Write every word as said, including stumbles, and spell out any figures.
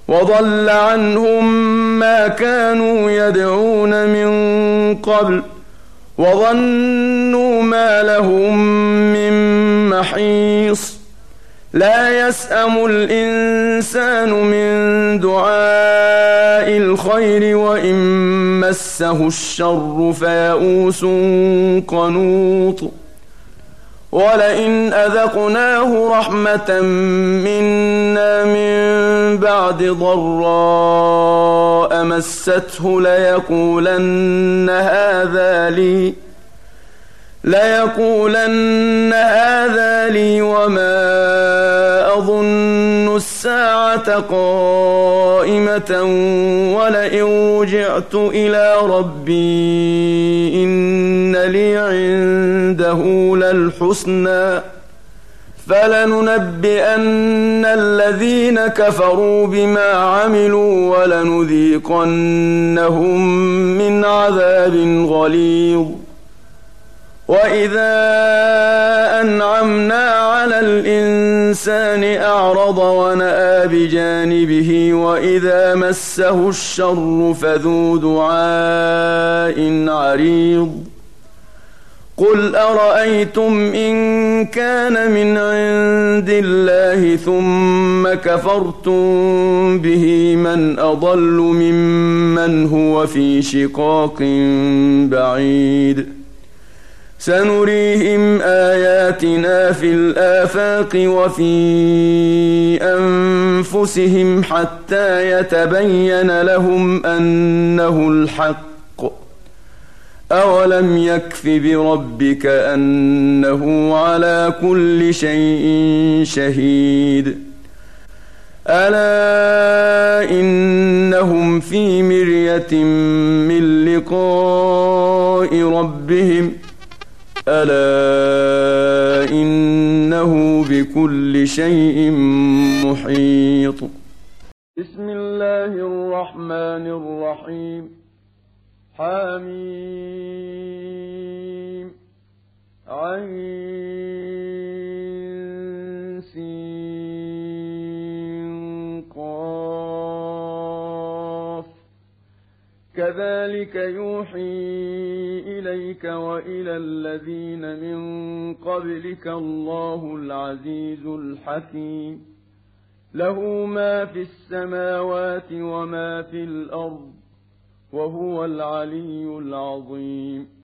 وضل عنهم ما كانوا يدعون من قبل وظنوا ما لهم من محيص لا يسأم الإنسان من دعاء الخير وإن مسه الشر فيئوس قنوط ولئن أذقناه رحمة منا من بعد ضراء مسته ليقولن هذا لي ليقولن هذا لي وما أظن الساعة قائمة ولئن رجعت إلى ربي إن لي عنده للحسنى فلننبئن الذين كفروا بما عملوا ولنذيقنهم من عذاب غليظ وإذا أنعمنا على الإنسان أعرض ونأى بجانبه وإذا مسه الشر فذو دعاء عريض قل أرأيتم إن كان من عند الله ثم كفرتم به من أضل ممن هو في شقاق بعيد سنريهم آياتنا في الآفاق وفي أنفسهم حتى يتبين لهم أنه الحق أولم يكف بربك أنه على كل شيء شهيد ألا إنهم في مرية من لقاء ربهم ألا إنه بكل شيء محيط بسم الله الرحمن الرحيم حميم عين سين قاف كذلك يوحي إليك وإلى الذين من قبلك الله العزيز الحكيم له ما في السماوات وما في الأرض وهو العلي العظيم